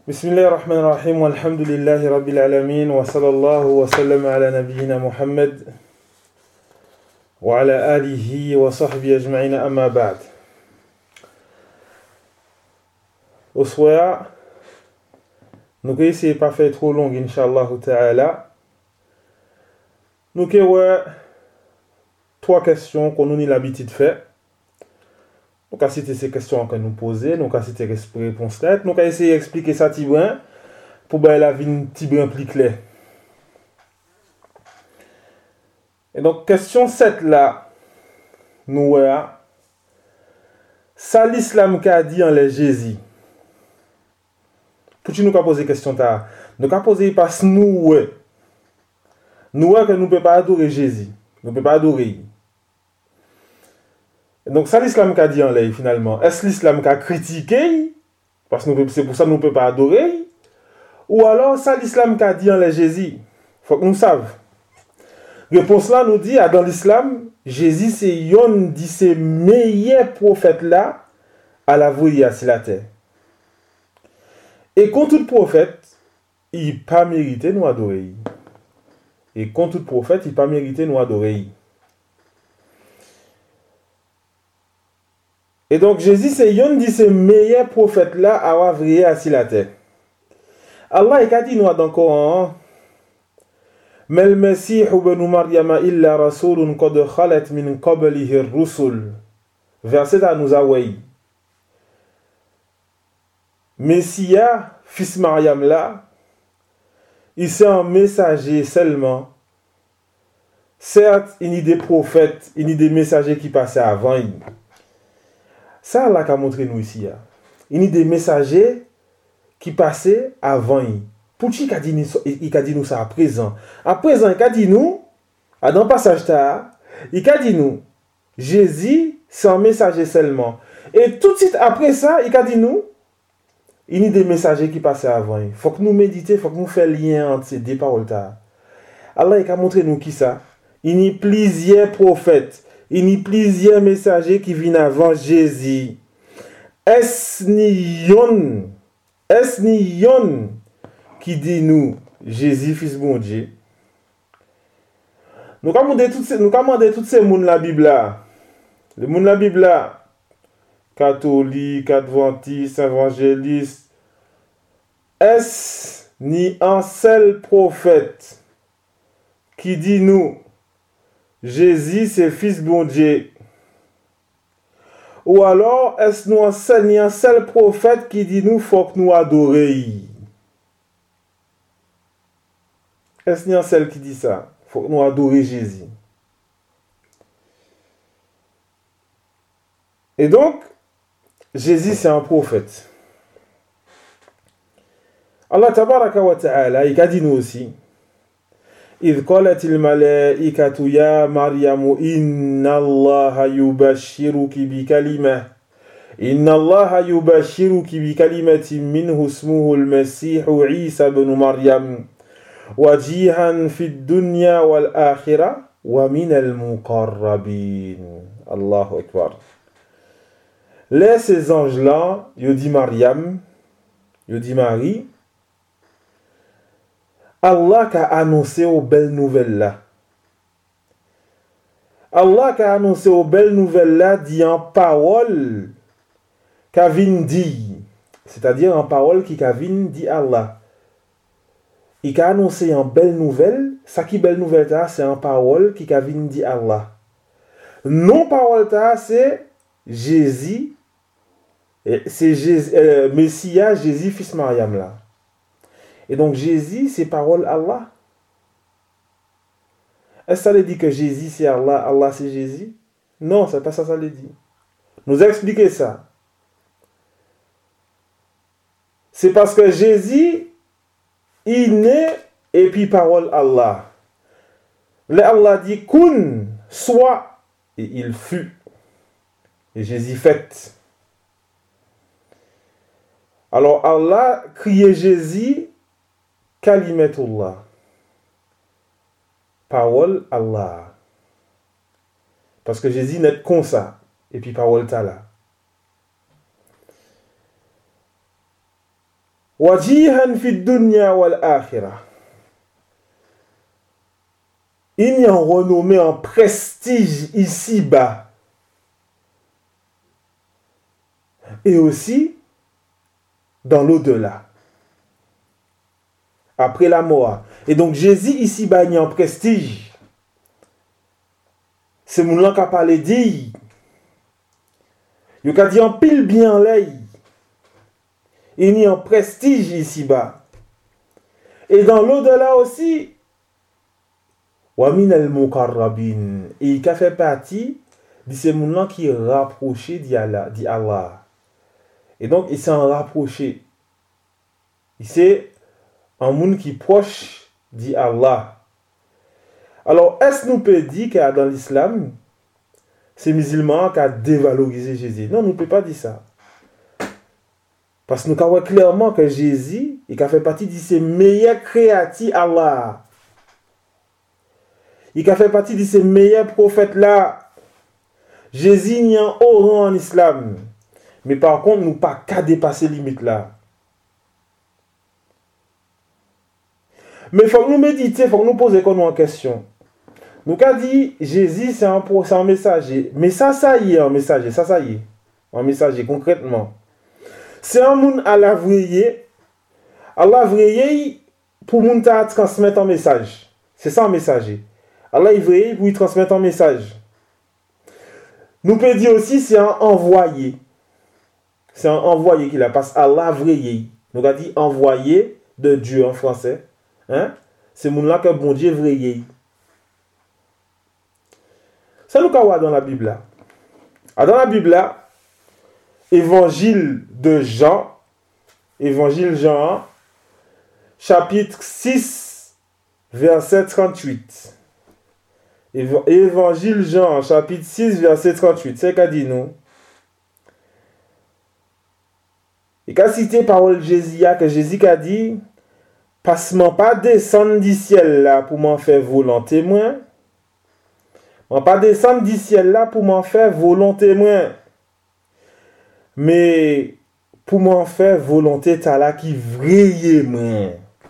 بسم الله الرحمن الرحيم والحمد لله رب العالمين وصلى الله وسلم على نبينا محمد وعلى آله وصحبه أجمعين أما بعد. Au soir, nous allons essayer de ne pas faire trop long, Inch'Allah Ta'ala. Nous allons trois questions qu'on nous a l'habitude de faire. Nous allons citer ces questions que nous posons, nous allons citer les réponses là. Nous allons essayer d'expliquer ça petit brin pour que la vie un petit brin plus clair. Et donc, question 7 là, nous voyons, ça l'islam qu'a dit en les Jésus. Pour nous poser question ta, nous allons poser parce que nous que nous ne pouvons pas adorer Jésus, nous ne pouvons pas adorer. Donc ça l'islam qu'a dit en l'air finalement. Est-ce l'islam qu'a critiqué parce que c'est pour ça que nous ne pouvons pas adorer? Ou alors ça l'islam qu'a dit en l'air Jésus? Il faut que nous sachions. Réponse là nous dit dans l'islam, Jésus c'est yon de ces meilleurs prophètes là à la voie sur la terre. Et quand tout prophète, il pas mérité nous adorer. Et quand tout prophète, il pas mérité nous adorer. Et donc Jésus c'est yon de ces meilleurs prophètes là à la voie sur la terre. Allah il a dit nous dans le Coran, ما المسيح ابن مريم إلا رسول قد خلت من قبله الرسل. Verset à nous away. Messia, fils Mariam là, il c'est un messager seulement. Certes, il y a des prophètes, il y a des messagers qui passaient avant. Ça là qu'a montré nous ici. Il y a des messagers qui passaient avant. Pour qui il a dit nous ça à présent? À présent, il a dit nous, dans le passage là, il a dit nous, Jésus, c'est un messager seulement. Et tout de suite après ça, il a dit nous, il y a des messagers qui passaient avant. Il faut que nous méditions, il faut que nous fassions lien entre ces deux paroles là. Allah il a montré nous qui ça? Il y a plusieurs prophètes, il y a plusieurs messagers qui viennent avant Jésus. Est-ce yon qui dit nous, Jésus, fils bon Dieu. Nous commandons toutes ces mondes la Bible là. Le monde la Bible là, catholique, adventiste, évangéliste. Est-ce ni un seul prophète qui dit nous, Jésus c'est fils bon Dieu? Ou alors, est-ce ni un seul prophète qui dit nous, faut que nous adorions? Est-ce qu'il y a un seul qui dit ça? Il faut que nous adorions Jésus. Et donc, Jésus c'est un prophète. Allah tabaraka wa ta'ala, il a dit nous aussi. إذ قالت الملائكة يا مريم إن الله يبشرك بكلمة منه اسمه المسيح عيسى بن مريم وجيها في الدنيا والآخرة ومن المقربين. Allahu Akbar. Là, ces anges-là, ils dit Mariam, ils dit Marie, Allah qui a annoncé aux belles nouvelles là. Allah qui a annoncé aux belles nouvelles là dit en parole qu'a vient dit, c'est-à-dire en parole qui qu'a vient dit Allah. Il a annoncé en belle nouvelle, ça qui belle nouvelle là, c'est en parole qui qu'a vient dit Allah. Non parole là, c'est Jésus, c'est Jésus, Messia, Jésus fils Mariam là. Et donc Jésus, c'est parole Allah. Est-ce que ça veut dire que Jésus c'est Allah, Allah c'est Jésus? Non, c'est pas ça ça veut dire. Nous expliquer ça. C'est parce que Jésus, il naît et puis parole Allah. Là Allah dit kun, soit, et il fut. Et Jésus fait. Alors Allah criait Jésus, Kalimatullah. Parole Allah. Parce que Jésus n'est comme ça. Et puis parole ta là. Wajihan fi dunya wal akhirah. Il y a en renommée, en prestige ici-bas. Et aussi dans l'au-delà. Après la mort. Et donc Jésus ici-bas, il y a en prestige. C'est mon langue qui a parlé dit. Il a dit en pile bien l'œil. Il y a en prestige ici-bas. Et dans l'au-delà aussi, Wamin al-Mukarrabin. Et il a fait partie de ces gens qui est rapproché d'Allah. Et donc, il s'est rapproché. Il c'est un monde qui est proche d'Allah. Alors, est-ce nous peut dire que dans l'islam, c'est musulman qui a dévalorisé Jésus? Non, nous ne pouvons pas dire ça. Parce que nous voyons clairement que Jésus, il a fait partie de ces meilleurs créatifs Allah. Il a fait partie de ces meilleurs prophètes-là. Jésus n'y a haut rang en islam. Mais par contre, nous pas qu'à dépasser limite là. Mais il faut que nous méditer, il faut que nous poser en question. Nous avons dit, Jésus c'est un messager. Mais ça y est, un messager. Ça y est. Un messager, concrètement. C'est un monde à la vraie. Allah vraie pour nous transmettre un message. C'est ça un messager. Allah est vrai pour lui transmettre un message. Nous pouvons dire aussi c'est un envoyé. C'est un envoyé qui la passe. Allah vrai. Nous avons dit envoyé de Dieu en français. Hein? C'est mon là que bon Dieu vrai. Ça nous avons dans la Bible là. Dans la Bible là, Évangile de Jean, chapitre 6, verset 38. Évangile Jean, chapitre 6, verset 38. C'est qu'a dit nous. Il a cité parole Jésus, que Jésus a dit, passe-moi pas descendre du ciel là pour m'en faire volonté moi. On pas descendre du ciel là pour m'en faire volonté moi. Mais pour m'en faire volonté t'as là qui vrille moi.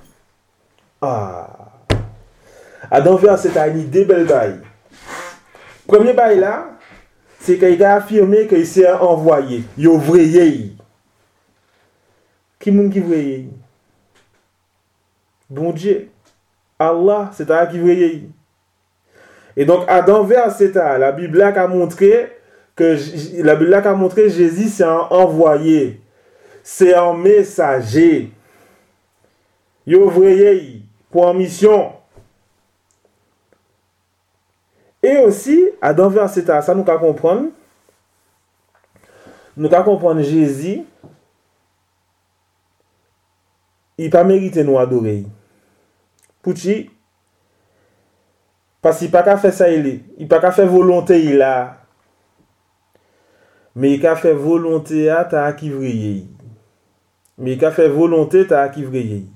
Dans verset c'est une idée belle bail. Premier bail là, c'est qu'il a affirmé qu'il s'est envoyé, il est vrille. Qui moun qui vrille? Bon Dieu. Allah, c'est à qui vrille. Et donc dans verset la Bible a montré que Jésus c'est un envoyé. C'est un messager. Il est vrille pour une mission. Et aussi, dans verset ça nous qu'à comprendre. Nous qu'à comprendre Jésus. Il pas mérité nous adorer. Pouchi parce qu'il pas qu'à faire ça il pas qu'à faire volonté il a. Mais il a fait volonté à ta qui vrille. Mais il a fait volonté ta qui vrille.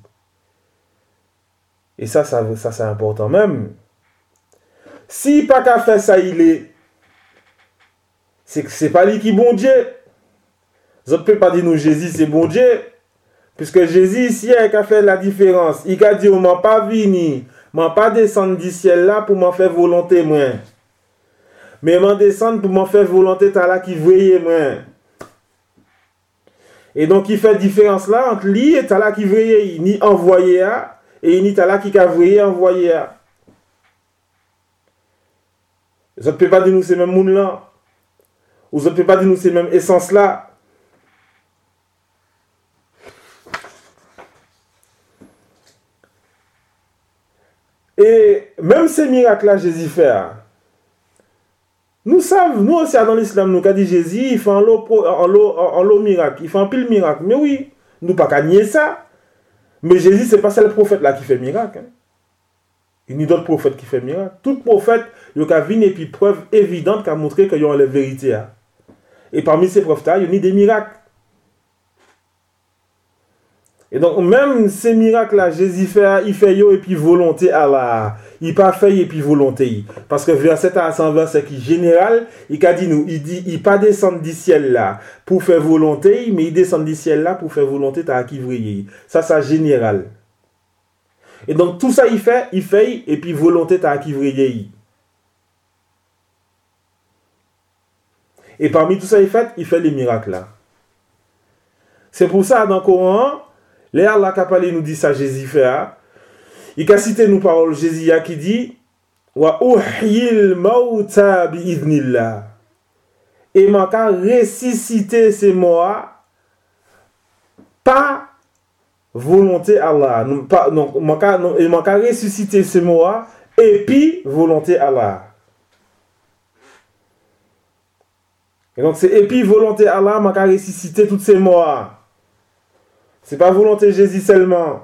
Et ça c'est important même. Si pas qu'à faire ça c'est pas lui qui bon Dieu. Je ne peux pas dire nous Jésus c'est bon Dieu. Puisque Jésus ici il a fait la différence. Il a dit on m'a pas venu, m'a pas descendre du ciel là pour m'en faire volonté moi. Mais m'en descendre pour m'en faire volonté t'as là qui veille moi. Et donc il fait différence là entre lui et t'as là qui veille ni envoyé à et ni t'as là qui a veillé envoyé à. Je ne peux pas dire nous ces mêmes monde là. Ou je ne peux pas dire nous ces mêmes essence là. Et même ces miracles-là, Jésus fait. Nous savons, nous aussi dans l'islam, nous avons dit Jésus, il fait un lot miracle, il fait un pile miracle. Mais oui, nous pas qu'à nier ça. Mais Jésus, ce n'est pas seul prophète là qui fait miracle. Il y a d'autres prophètes qui font miracle. Tout prophète, il y a une preuve évidente qui a montré qu'il y a la vérité. Et parmi ces preuves-là, il y a des miracles. Et donc, même ces miracles-là, Jésus fait, il fait yo et puis volonté Allah. Il pas fait et puis volonté. Parce que verset à 120 qui général, il a dit nous, il pas descendre du ciel là pour faire volonté, mais il descend du ciel là pour faire volonté t'as qui vriller. Ça général. Et donc tout ça il fait et puis volonté t'as qui vriller. Et parmi tout ça il fait les miracles là. C'est pour ça dans le Coran, là Allah qui a parlé nous dit ça Jésus fait. Il a cité nous paroles Jésus qui dit wa uhyil mauta bi idnillah. Et m'a ressusciter ces morts pas volonté Allah. Et m'a ressusciter ces morts et puis volonté Allah. Et donc c'est et puis volonté Allah m'a ressusciter toutes ces morts. C'est pas volonté Jésus seulement.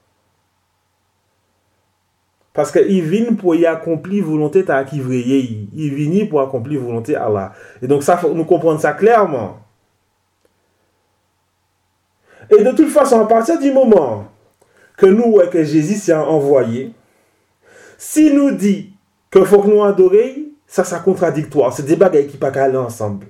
Parce qu'il vient pour y accomplir volonté ta qui vreye. Il vient pour accomplir volonté Allah. Et donc ça faut nous comprendre ça clairement. Et de toute façon, à partir du moment que nous que Jésus s'est envoyé, si nous dit que faut que nous adorer, ça contradictoire. C'est des bagages qui pas aller ensemble.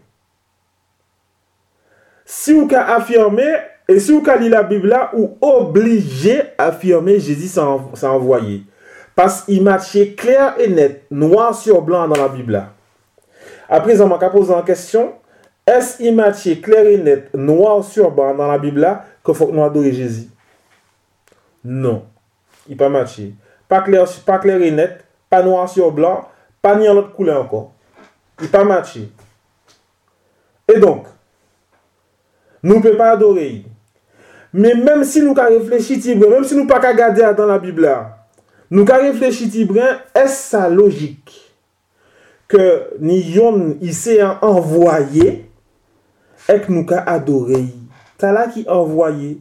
Si vous affirmez et si vous lisez la Bible là, ou obligé à affirmer Jésus s'est envoyé. Parce qu'il matchait clair et net, noir sur blanc dans la Bible là. Après, on m'a posé en question, est-ce qu'il matchait clair et net, noir sur blanc dans la Bible là, qu'il faut que nous adorions Jésus? Non, il pas matché. Pas clair et net, pas noir sur blanc, pas ni en autre couleur encore. Il pas matché. Et donc, nous ne pouvons pas adorer. Mais même si nous réfléchissons, même si nous ne pouvons pas regarder dans la Bible là, nous réfléchissons, est-ce ça logique que nous ici envoyé et que nous adorer? C'est là qui envoyé.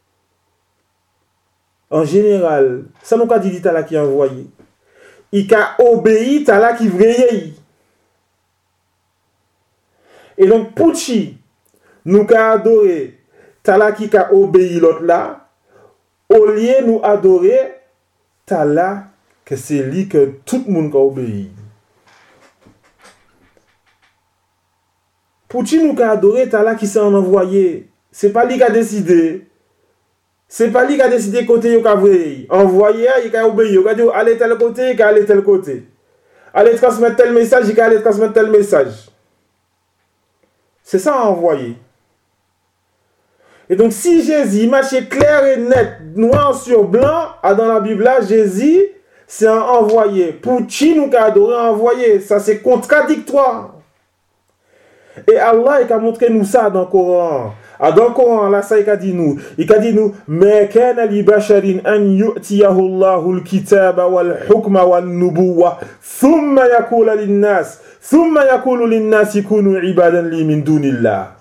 En général, ça nous dit là qui envoyé. Il a obéi, c'est là qui vreye. Et donc pour qui nous adorer, c'est là qui a obéi l'autre là, au lieu de nous adorer, c'est là que c'est lui que tout le monde a obéi. Pour qui nous adorer, c'est là qui s'est envoyé. C'est pas lui qui a décidé. C'est pas lui qui a décidé côté yo ka vrai. Envoyé, il a obéi. Il a dit allez tel côté, il a aller tel côté. Allez transmettre tel message, il a aller transmettre tel message. C'est ça envoyé. Et donc si Jésus marchait clair et net, noir sur blanc, dans la Bible là, Jésus c'est un envoyé. Pour qui nous adorer envoyé, ça c'est contradictoire. Et Allah il a montré nous ça dans le Coran. Dans le Coran, là, ça, il a dit nous, mais kana li basharin an yu'tiyahu Allahu al-kitaba wal-hukma wan-nubuwwa thumma yaqulu lin-nas kunu ibadan li min dunillah.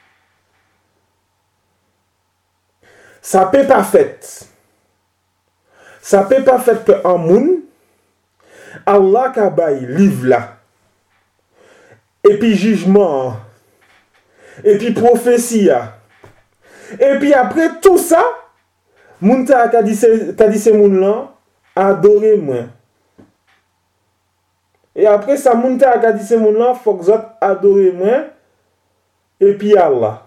Ça peut pas fait. Ça peut pas fait que en moun Allah ka bay livre là. Et puis jugement. Et puis prophétie. Et puis après tout ça, Mounta a dit ces moun là, adorez moi. Et après ça, Mounta a dit ces moun là, faut que vous adorez moi. Et puis Allah.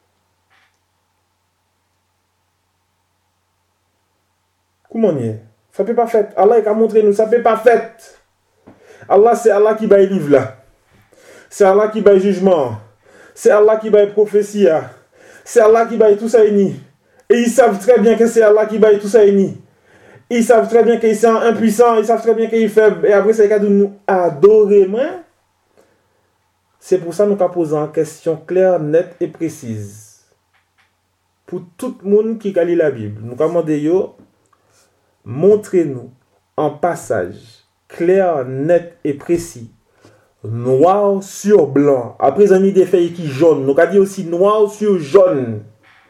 Comment on y est? Ça peut pas faire. Allah a montré nous, ça peut pas faire. Allah c'est Allah qui baille livre là. C'est Allah qui baille jugement. C'est Allah qui baille prophétie. C'est Allah qui baille tout ça et ils savent très bien que c'est Allah qui baille tout ça et ils savent très bien qu'ils sont impuissants. Ils savent très bien qu'ils sont faibles. Et après, c'est de nous adorer. C'est pour ça que nous avons posé une question claire, nette et précise. Pour tout le monde qui lit la Bible, nous avons demandé, montrez-nous un passage clair, net et précis. Noir sur blanc. Après, ils ont mis des feuilles qui jaunes. Donc, on a dit aussi noir sur jaune.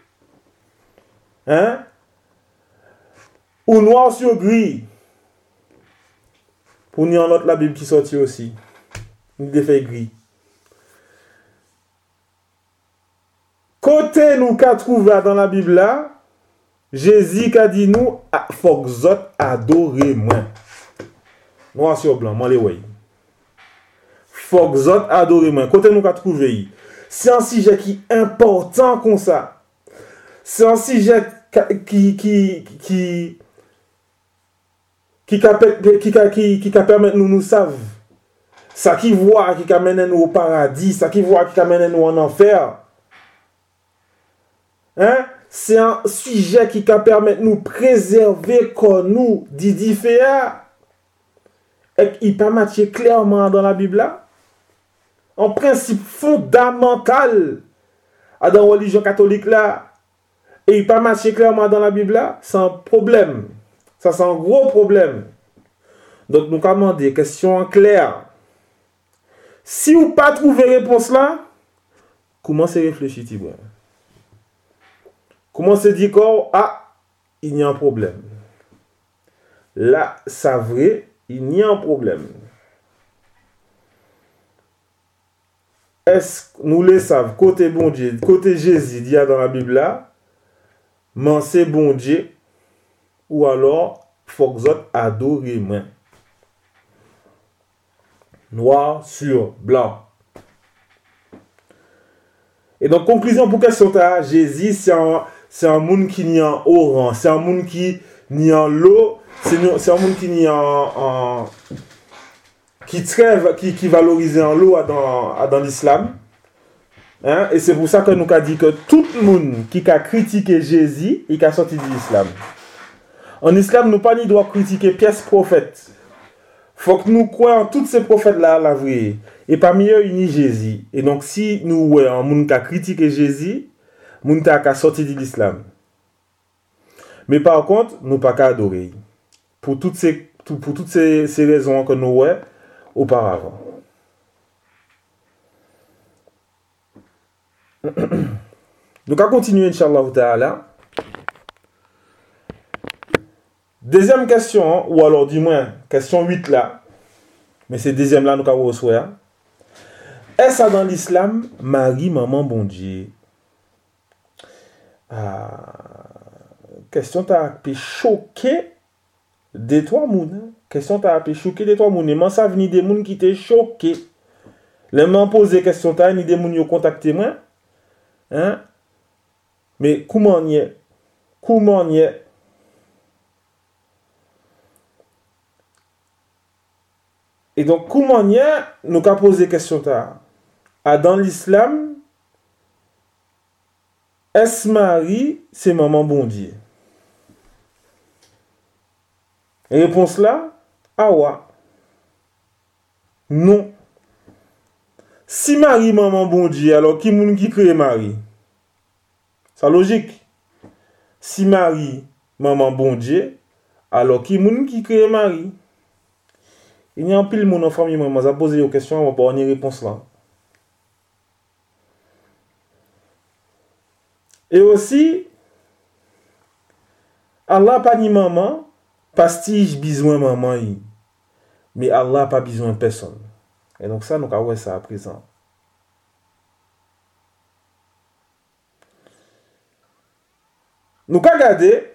Hein? Ou noir sur gris. Pour nous, en autre, la Bible qui sortit aussi. Des feuilles gris. Côté nous qu'a trouvé là dans la Bible là, Jésus a dit nous, faut que vous adorez moi. Noir sur blanc, moi les ouais. Faut que zot adorer moi. Côté nous qu'a trouvé. C'est un sujet qui est important comme ça. C'est un sujet qui permet nous savent. Ça qui voit qui amène nous au paradis, ça qui voit qui amène nous en enfer. Hein? C'est un sujet qui permet de nous préserver comme nous d'idiféa. Et il peut matcher clairement dans la Bible là. En principe fondamental dans la religion catholique là. Et il peut matcher clairement dans la Bible là. C'est un problème. Ça c'est un gros problème. Donc nous avons des questions claires. Si vous pas trouvé réponse là, commencez à réfléchir. Commencez à dire que il y a un problème. Là, c'est vrai, il y a un problème. Est-ce que nous le savons, côté bon Dieu, côté Jésus, il y a dans la Bible là, mais c'est bon Dieu, ou alors, il faut que vous adorez moi. Noir sur blanc. Et donc, conclusion pour question ta, Jésus, c'est un monde qui n'y en orange, c'est un monde qui n'y en l'eau, c'est un monde qui n'y en qui valorise en l'eau dans l'islam. Hein? Et c'est pour ça que nous avons dit que tout le monde qui a critiqué Jésus, il a sorti de l'islam. En islam, nous pas ni doit critiquer pièce prophète. Faut que nous croyons tous ces prophètes-là, la vraie. Et parmi eux, il y a Jésus. Et donc, si nous voyons un monde qui a critiqué Jésus, monde qui a sorti de l'islam. Mais par contre, nous pas qu'à adorer. Pour toutes ces raisons que nous voyons auparavant. Donc, à continuer, Inch'Allah ta'ala. Deuxième question, ou alors du moins, question 8 là. Mais c'est deuxième là, nous avons reçu. Est-ce que dans l'islam, Marie, maman, bon Dieu? Question t'a pu choquer des trois mounes. Question t'a pu choquer des trois mounes. Mais ça vient des mounes qui t'ont choqué. Les m'ont posé question t'a, ni des mounes qui ont contacté moi. Hein? Mais comment y est? Comment y est? Et donc, comment y est? Nous avons posé question t'a. Dans l'islam, est-ce Marie, c'est maman bon Dieu? Réponse là, ouais. Non. Si Marie, maman bon Dieu, alors qui moun qui crée Marie? C'est logique. Si Marie, maman bon Dieu, alors qui moun qui crée Marie? Il y a un pile mon en famille, moi, ça posé une question, on va pas avoir une réponse là. Et aussi, Allah pas ni maman, pastige besoin maman. Mais Allah pas besoin de personne. Et donc ça, nous avons ça à présent. Nous avons regardé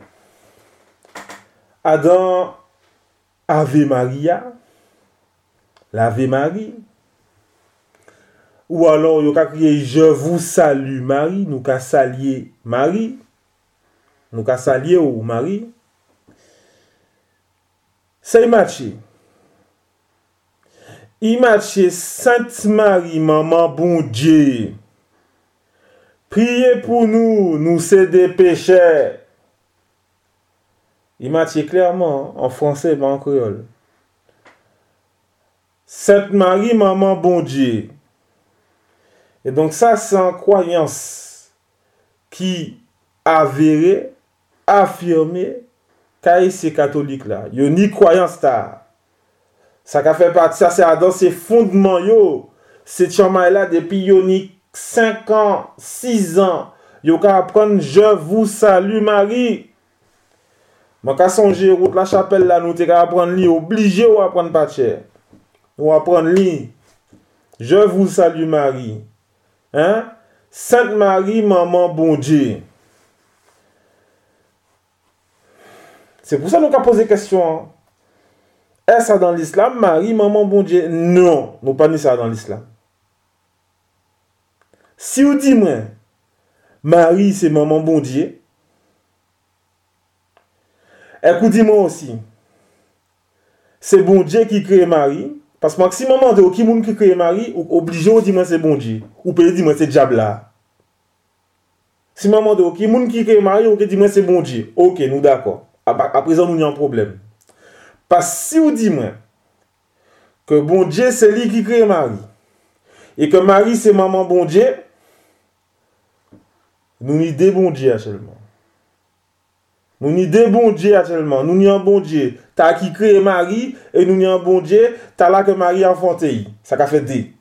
Adam Ave Maria, l'Ave Marie. Ou alors, il y a crié je vous salue Marie, nous avons salué Marie. Nous avons salué Marie. C'est matché. Il matché Sainte Marie, maman bon Dieu. Priez pour nous, nous c'est des pécheurs. Il matché clairement en français et en créole. Sainte Marie, maman bon Dieu. Et donc ça, c'est une croyance qui avérée, affirmée, car c'est catholique là. Il y a ni croyance là. Ça a fait partie, ça c'est dans ses fondements yo. C'est chama là depuis yo ni 5 ans, 6 ans. Yo ka apprendre je vous salue Marie. Moi ka songer route la chapelle là nous te ka apprendre li obligé ou apprendre pas cher. Ou apprendre li. Je vous salue Marie. Hein? Sainte Marie, maman bon Dieu. C'est pour ça que nous avons posé la question. est ça dans l'islam, Marie, maman, bon Dieu? Non, nous pas ni ça dans l'islam. Si vous dites, moi, Marie, c'est maman, bon Dieu, écoutez-moi aussi, c'est bon Dieu qui crée Marie, parce que si maman de qui monde qui crée Marie, obligé de dire, moi, c'est bon Dieu, ou peut dire, moi, c'est diable là. Si maman de qui monde qui crée Marie, ou qui dit, moi, c'est bon Dieu, ok, nous d'accord. À présent, nous avons un problème. Parce que si vous dites, moi, que bon Dieu, c'est lui qui crée Marie, et que Marie, c'est maman bon Dieu, nous n'y des bon Dieu actuellement. Nous n'y des bon Dieu actuellement. Nous n'y un bon Dieu. T'as qui crée Marie, et nous n'y un bon Dieu, t'as là que Marie a enfanté. Ça qu'a fait des.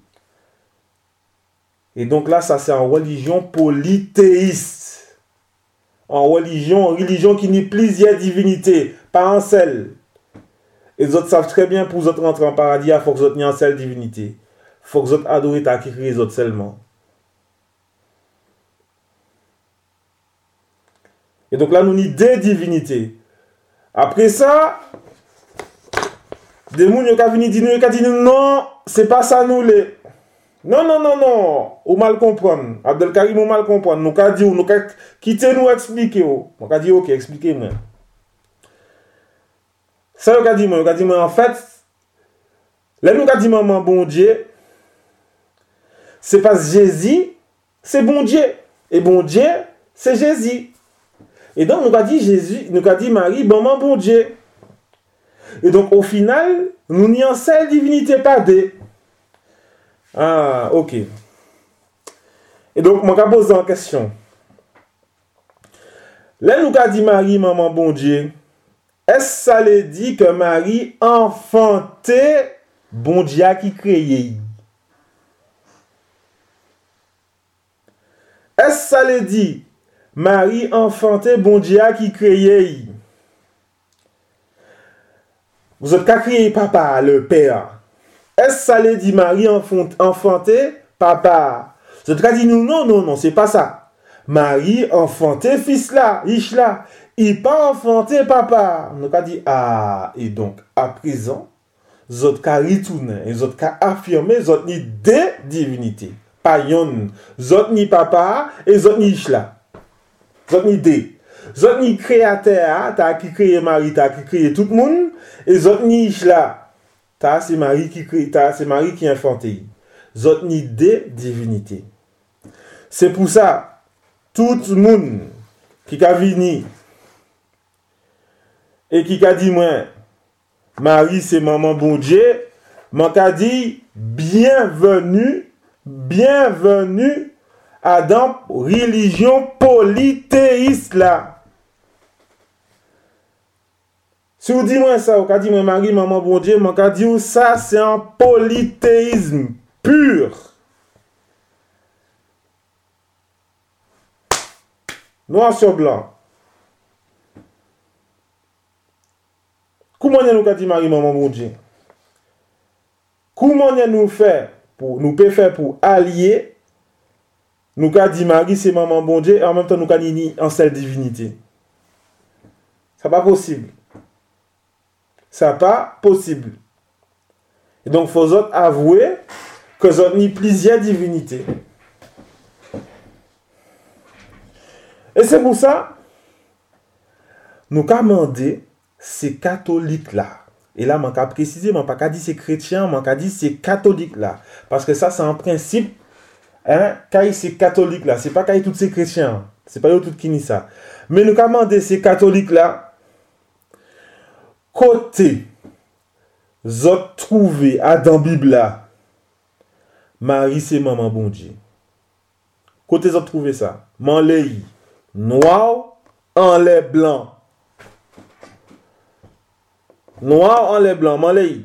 Et donc là, ça c'est en religion polythéiste. En religion qui nie plusieurs divinités, pas un seul. Et les autres savent très bien pour vous autres rentrer en paradis, il faut que vous autres n'y en seule divinité. Il faut que vous autres adorez ta qui crée les autres seulement. Et donc là, nous n'y deux divinités. Après ça, des gens qui viennent dire non, c'est pas ça nous les. Non. Ou mal comprendre. Abdelkarim ou mal comprendre. Nous avons dit, nous avons quitté nous expliquer. Nous avons dit, ok, expliquez-moi. Ça, nous avons dit, en fait, là, nous avons dit, maman, bon Dieu, c'est parce que Jésus, c'est bon Dieu. Et bon Dieu, c'est Jésus. Et donc, nous avons dit Jésus, nous avons dit Marie, maman, bon Dieu. Et donc, au final, nous n'y en seule divinité, pas deux. Ah, ok. Et donc, je vais poser une question. Là, nous avons dit Marie, maman, bon Dieu. Est-ce que ça le dit que Marie enfantait bon Dieu qui créait? Est-ce que ça le dit Marie enfantait bon Dieu qui créait? Vous êtes qu'à créer papa, le père. Est-ce que ça le dit Marie enfantait papa? Vous êtes qu'à dire non, c'est pas ça. Marie enfantait fils là, Ishla. Il pas enfanté papa. Nous avons dit et donc à présent, vous êtes qu'à retourner, vous êtes qu'à affirmer, vous êtes ni deux divinités. Pas yon. Vous êtes ni papa et vous êtes ni Ishla. Vous êtes ni deux. Vous êtes ni créateur, t'as qui créé Marie, t'as qui créé tout le monde, et vous êtes ni Ishla. C'est Marie qui crée, c'est Marie qui a infanté. Vous êtes ni deux divinités. C'est pour ça, tout le monde qui a venu et qui a dit, moi, Marie, c'est maman bon Dieu, m'a dit, bienvenue à dans religion polythéiste là. Si vous dites moi ça, vous dites moi Marie, maman bon Dieu, m'a dit, ça c'est un polythéisme pur. Noir sur blanc. Comment nous dit Marie, maman, bon Dieu? Comment nous fait pour allier? Nous dit Marie, c'est maman, bon Dieu, et en même temps nous dit en seule divinité. Ça pas possible. Ça pas possible. Et donc, il faut avouer que vous avez plusieurs divinités. Et c'est pour ça, nous avons demandé ces catholiques-là. Et là, je vais préciser, je ne vais pas dire c'est chrétien, je vais dire c'est catholiques-là. Parce que ça, c'est un principe, quand c'est catholique-là, ce n'est pas quand tous ces chrétiens. Ce n'est pas eux tous qui disent ça. Mais nous avons demandé ces catholiques-là, côté, vous avez trouvé dans la Bible là, Marie, c'est maman bon Dieu. Côté, vous avez trouvé ça. Manlé noir en lait blanc. Noir en lait blanc, manlé.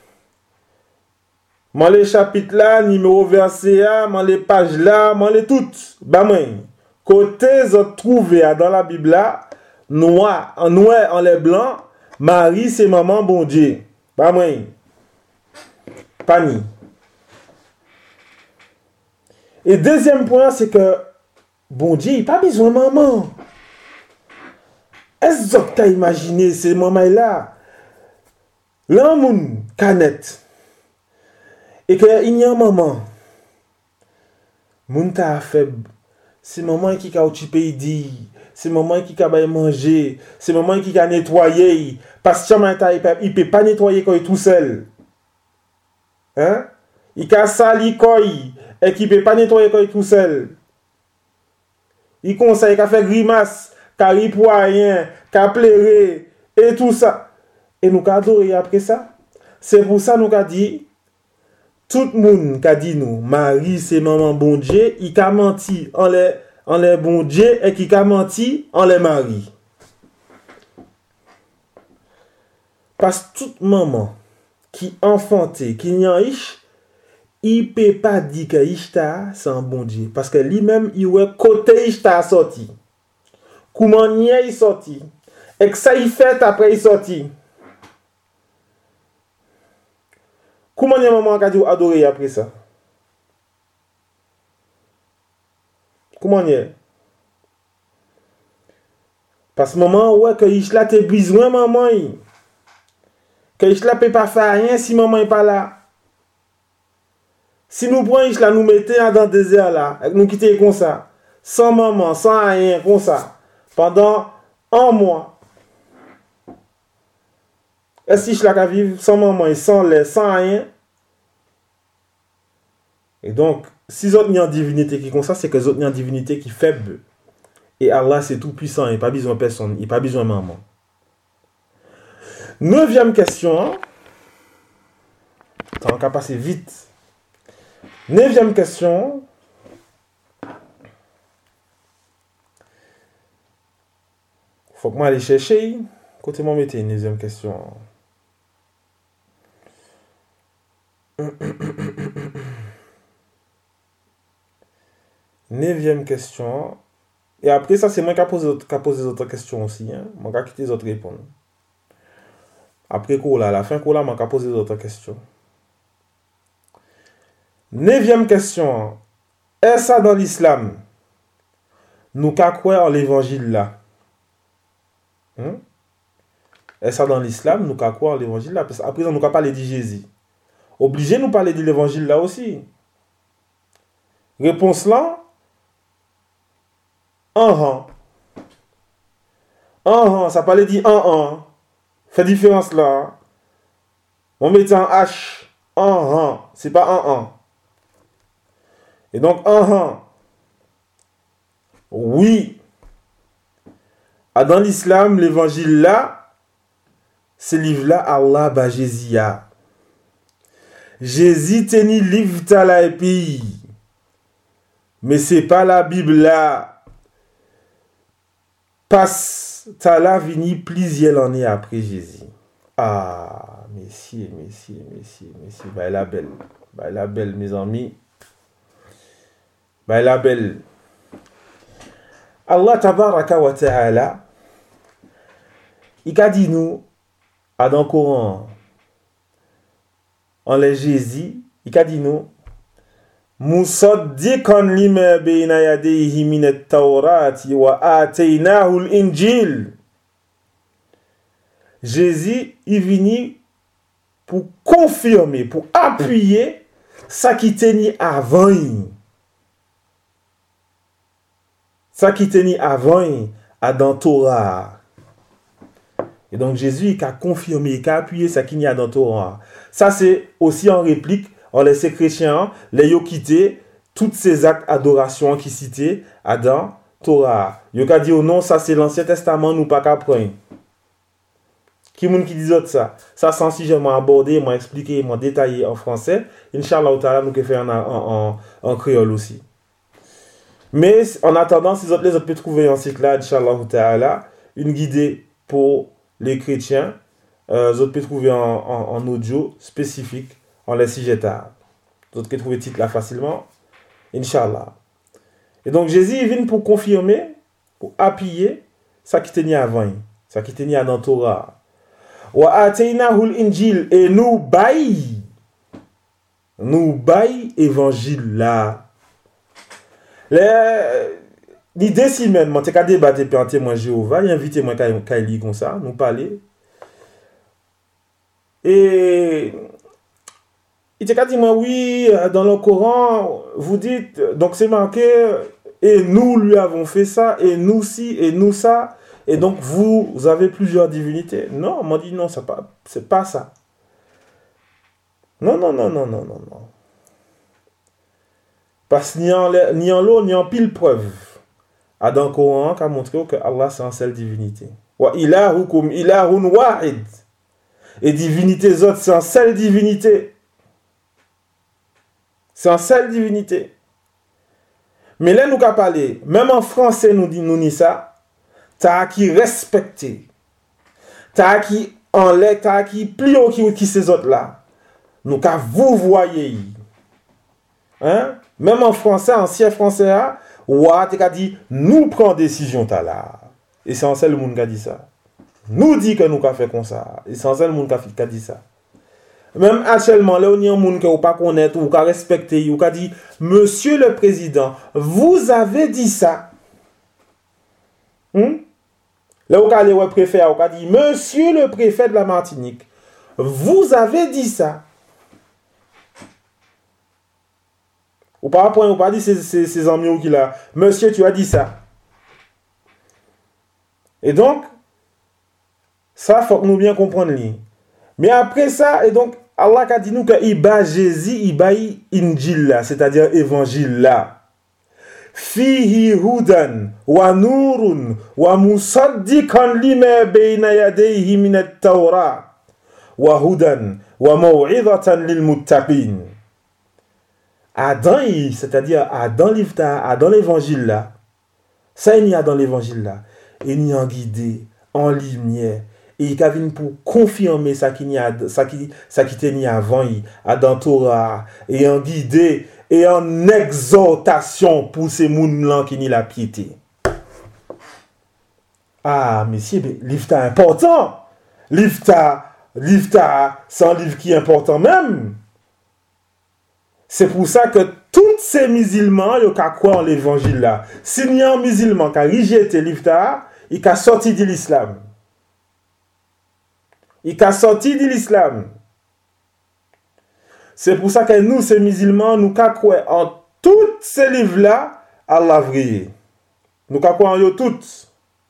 Manlé chapitre là, numéro verset là, manlé page là, manlé tout. Bah moi. Côté, vous avez trouvé dans la Bible là, noir en lait blanc, Marie, c'est maman bon Dieu. Pas moi. Pas ni. Et deuxième point, c'est que bon Dieu, il n'a pas besoin de maman. Est-ce que tu as imaginé ces mamans-là? Là, moun canette. Et que il y a un moment. Moun ta faible. C'est maman qui a occupé dit. C'est maman qui a manger. C'est maman qui a nettoyer. Parce que il peut pas nettoyer quand il est tout seul. Hein? Il a sali quand et qui peut pas nettoyer quand il est tout seul. Il conseille qu'à faire grimace, qu'à ri pour rien, qu'à pleurer et tout ça. Et nous adorer après ça. C'est pour ça nous a dit tout le monde qui a dit nous Marie c'est maman bon Dieu, il a menti en les bon Dieu et qui a menti en les mari. Parce que toute maman qui enfanté, qui n'y a il peut pas dire que Ishta c'est un bon Dieu parce que lui-même il ouais côté Ishta sorti. Comment n'y est sorti et que ça il fait après il sorti. Comment y a maman qui a dit adorer après ça? Comment y est? Parce que maman ouais que Ishla te besoin maman. Que Ishla peut pas faire rien si maman est pas là. Si nous prenons Ishla, nous mettons dans le désert là, nous quitter comme ça, sans maman, sans rien, comme ça, pendant un mois. Est-ce que Ishla peut vivre sans maman et sans lait, sans rien? Et donc, si les autres ont une divinité qui comme ça, c'est que les autres ont une divinité qui est faible. Et Allah, c'est tout puissant, il n'y a pas besoin de personne, il n'y a pas besoin de maman. 9e question. Attends, on va passer vite. 9e question. Faut que moi aller chercher. Côté moi mettez une 9e question. Neuvième question. Et après ça, c'est moi qui a posé les autres questions aussi. Hein? Moi qui a quitté les autres répondre. Après quoi là, à la fin quoi là, moi qui a posé les autres questions. 9e question. Est-ce ça dans l'islam? Nous qu'à quoi en l'évangile là? Est-ce ça dans l'islam? Nous qu'à quoi en l'évangile là? Parce qu'après nous qu'à parler de Jésus. Obligé nous parler de l'évangile là aussi. Réponse là. Ça parlait dit fait différence là. On met en H. C'est pas Et donc oui. Dans l'islam, l'évangile là, ce livre là, Allah ba Jésus a. Jésus teni livre ta la et mais c'est pas la Bible là. Passe ta la vini plusieurs années après Jésus. Ah, messieurs. Bah la belle, mes amis. Bah la belle. Allah tabaraka wa ta'ala, il a dit nous, dans le Coran, en les Jésus, il a dit nous, Musaddiqan lima bayna yadayhi min at-Taurati wa ataynahu al-Injil. Jésus est venu pour confirmer, pour appuyer ça qui tenait avant. Ça qui tenait avant à dans Torah. Et donc Jésus il a confirmé, il a appuyé ça qui n'y a dans Torah. Ça c'est aussi en réplique. On laisse les chrétiens, les yo quitter toutes ces actes d'adoration qui cités dans Torah. Yo ka dit oh non, ça c'est l'Ancien Testament, nous pas qu'à prendre. Qui moun qui dit ça? Ça sans si j'ai abordé, m'a expliqué, m'a détaillé en français. Inch'Allah ta'ala nous que faire en créole aussi. Mais en attendant, les autres peuvent trouver un site là, Inch'Allah ta'ala, une guidée pour les chrétiens. Les autres peuvent trouver en audio spécifique. On les sujets tard. D'autres qui trouvent le titre là facilement. Inch'Allah. Et donc Jésus il vient pour confirmer, pour appuyer ça qui tenait avant, ça qui tenait dans Torah. Wa ataynahu al-Injil et nous bail évangile là. L'idée si même, moi t'es qu'à débattre puis en témoin Jéhovah, il invite moi qu'à lire comme ça, nous parler. Et il t'a dit, moi, oui, dans le Coran, vous dites, donc c'est marqué, et nous lui avons fait ça, et nous ci, et nous ça, et donc vous avez plusieurs divinités. Non, on m'a dit, non, c'est pas ça. Non, non, non, non, non, non, non. Parce que ni en l'eau, ni en pile preuve. Dans le Coran, qui a montré que Allah, c'est un seule divinité. Wa ilahukum ilahun wahid. Et divinité autres, c'est un seule divinité. C'est une seule divinité. Mais là, nous avons parlé, même en français, nous dit ça, t'as qui respecter. T'as qui enlève, t'as qui plie qui ces autres là. Nous avons vous voyez. Hein? Même en français, ancien français, ouah, t'as dit, nous prenons décision t'as là. Et c'est un seul monde qui a dit ça. Nous dit que nous avons fait comme ça. Et c'est un seul monde qui a dit ça. Même actuellement, là, on y a un monde qui ne pas connaître ou qui respecter, ou qui dit, Monsieur le Président, vous avez dit ça. Là, on a le préfet, on a dit, Monsieur le Préfet de la Martinique, vous avez dit ça. Ou par rapport, on pas dit ces amis qui là, Monsieur, tu as dit ça. Et donc, ça, il faut que nous bien comprendre. Mais après ça, et donc, Allah a dit nous que Iba Jésus, Iba Injil là, c'est-à-dire évangile là. Fihi hudan wa nurun wa musaddiqan lima bayna yadayhi min at-Tawrat wa hudan wa maw'izatan lil muttaqin. C'est-à-dire dans l'évangile là. Ça il y a dans l'évangile là. Il y a en guidé, en lumière. Et il vient pour confirmer ça qui était avant, dans Torah, et en guidé, et en exhortation pour ces gens qui n'y la piété. Ah, messieurs, livre est important. Livre, c'est un livre qui est important même. C'est pour ça que tous ces musulmans, ils ont quoi en l'évangile là. S'il y a un musulman qui a rejeté livre, il a sorti de l'islam. Il a sorti de l'islam. C'est pour ça que nous, ces musulmans, nous croyons en tous ces livres-là, Allah vrai. Nous croyons en eux toutes.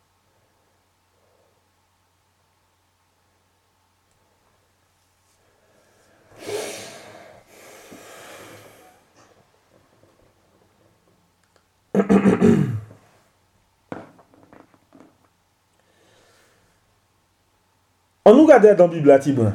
On nous regarde dans la Bible, là, Tibouin.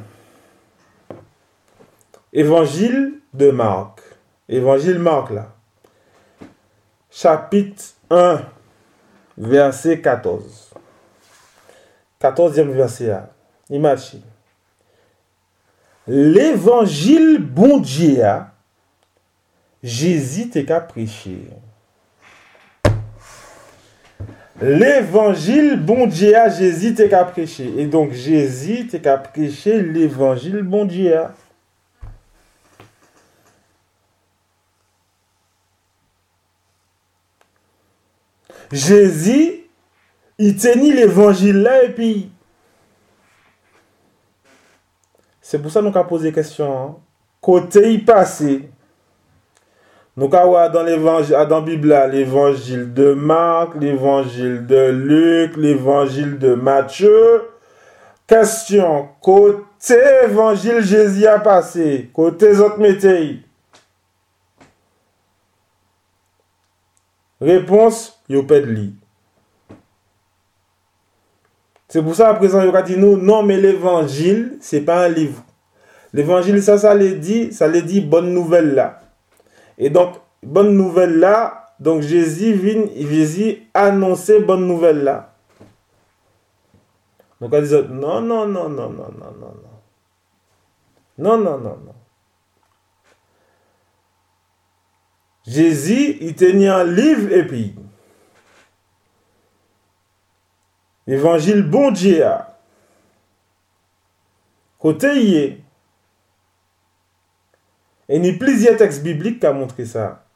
Évangile de Marc. Évangile Marc, là. Chapitre 1, verset 14. 14e verset. Imagine. L'évangile bon Dieu, Jésus t'es qu'à prêcher. L'évangile bon Dieu, Jésus t'es qu'à prêcher. Et donc, Jésus t'es qu'à prêcher l'évangile bon Dieu. Jésus, il tenait l'évangile là et puis. C'est pour ça que nous avons posé la question. Côté il passé. Nous avons dans l'évangile, dans la Bible, l'évangile de Marc, l'évangile de Luc, l'évangile de Matthieu. Question. Côté évangile Jésus a passé. Côté autres métiers. Réponse, il n'y a pas de lit. C'est pour ça, à présent, il a dit nous, non, mais l'évangile, c'est pas un livre. L'évangile, ça les dit bonne nouvelle là. Et donc, bonne nouvelle là, donc Jésus annonçait bonne nouvelle là. Donc, on dit, non, non, non, non, non, non, non, non. Non, non, non, non. Jésus, il tenait un livre et puis. Évangile bon Dieu. Côté y est. Et il y a plusieurs textes bibliques qui ont montré ça.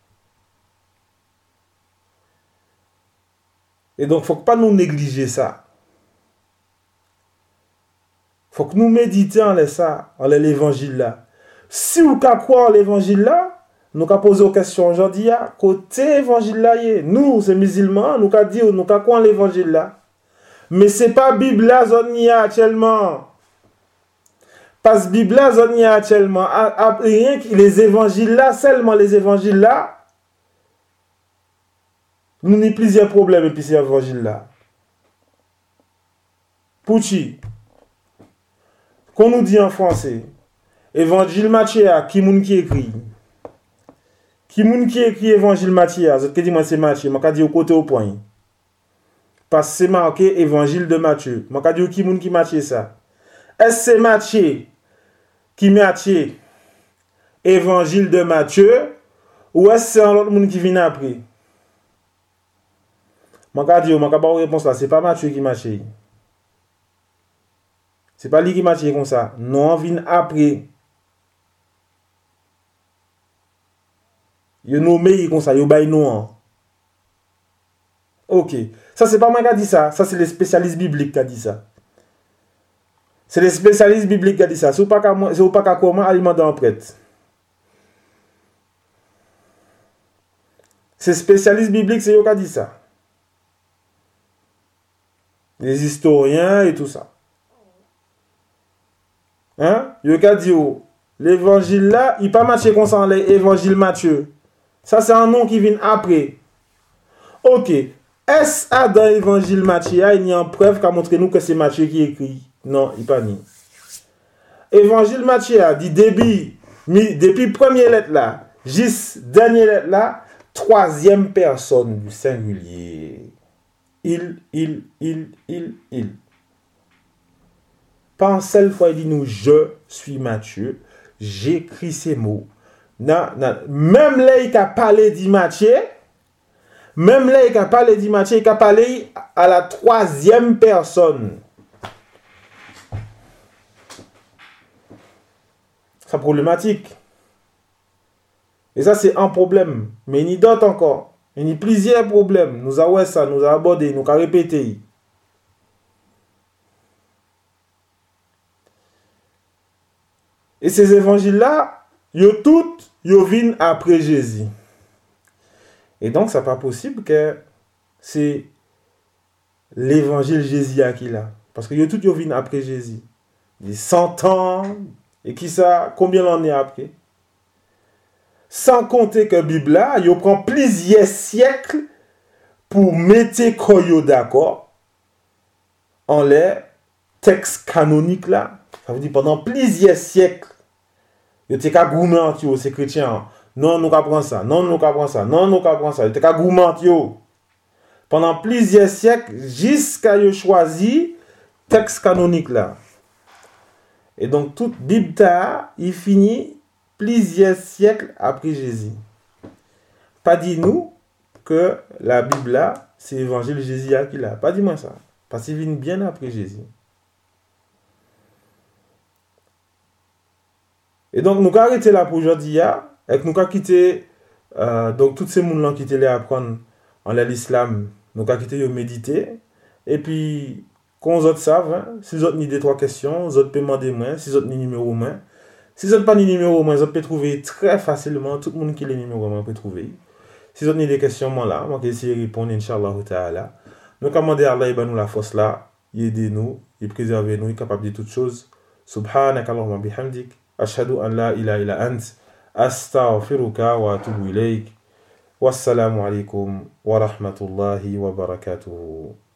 Et donc, il ne faut pas nous négliger ça. Il Faut que nous méditions en l'évangile là. Si vous croyez en l'évangile là, nous avons posé une question aujourd'hui, côté évangile là, nous, ces musulmans, nous avons dit, nous avons en l'évangile là. Mais ce n'est pas la Bible là, actuellement. Parce que la Bible là, actuellement. Rien que les évangiles là, seulement les évangiles là, nous avons plusieurs problèmes et puis ces évangiles là. Pouchi, qu'on nous dit en français, évangile Matthieu, qui moun qui écrit? Qui moun qui écrit évangile Matthieu? Je te dis moi c'est Matthieu, je dis au côté au point. Parce que c'est marqué évangile de Matthieu. Je dis qui moun qui Matthieu ça? Est-ce que c'est Matthieu qui Matthieu évangile de Matthieu ou est-ce que c'est un autre monde qui vient après? Je dis je pas réponse là, c'est pas Matthieu qui Matthieu. C'est pas lui qui Matthieu comme ça. Non, vient après. Yo nommé comme ça, yo bay non. OK. Ça c'est pas moi qui a dit ça, ça c'est les spécialistes bibliques qui a dit ça. C'est les spécialistes bibliques qui a dit ça. C'est pas comment alimenter en prêtre. C'est spécialistes bibliques, c'est eux qui a dit ça. Les historiens et tout ça. Hein? Yo ka dit l'évangile là, il pas marché comme ça l'évangile Matthieu. Ça c'est un nom qui vient après. OK. Est-ce à dans l'évangile Matthieu, il y a une preuve qui a montré nous que c'est Matthieu qui écrit? Non, il pas ni. Évangile Matthieu a dit depuis première lettre là, jusqu'à dernière lettre là, troisième personne du singulier. Il. Pas une seule fois, il dit nous, je suis Matthieu, j'écris ces mots. Même là, il a parlé de Matthieu, il a parlé à la troisième personne. C'est problématique. Et ça, c'est un problème. Mais il y a d'autres encore. Il y a plusieurs problèmes. Nous avons ça, nous avons abordé, nous avons répété. Et ces évangiles-là, ils viennent après Jésus. Et donc, ce n'est pas possible que c'est l'évangile Jésus qui est là. Parce que ils viennent après Jésus. Ils 100 ans, et qui ça, combien l'année après? Sans compter que la Bible là, il prend plusieurs siècles pour mettre Koyo d'accord en les textes canoniques là. Ça veut dire pendant plusieurs siècles, il était qu'à gourmand ces chrétiens. Non, nous apprenons ça. Non, nous apprenons ça. Non, nous apprenons ça. Il était qu'à gourmand pendant plusieurs siècles jusqu'à il choisi texte canonique là. Et donc toute Bible il finit plusieurs siècles après Jésus. Pas dit nous que la Bible là, c'est l'évangile Jésus qui l'a. Pas dis-moi ça. Parce qu'il vient bien après Jésus. Et donc, nous avons arrêté là pour aujourd'hui. Et nous avons quitté, donc, tous ces gens qui étaient là à apprendre en l'islam. Nous avons quitté méditer. Et puis, quand vous autres savent, si vous avez des trois questions, vous pouvez demander moi, si vous avez numéro moi. Si vous n'avez pas de numéro moi, vous pouvez trouver très facilement. Tout le monde qui a le numéro moi peut trouver. Si vous avez des questions, moi là, moi vais essayer de répondre, Inch'Allah ta'ala. Nous commandons à Allah, il nous la force là, il aide nous, il préserve nous, il est capable de toutes choses. Subhanaka Allahumma bihamdik. Ashhadu an la ilaha illa ant. Astaghfiruka wa atubu ilayk. Wassalamu alaikum wa rahmatullahi wa barakatuh.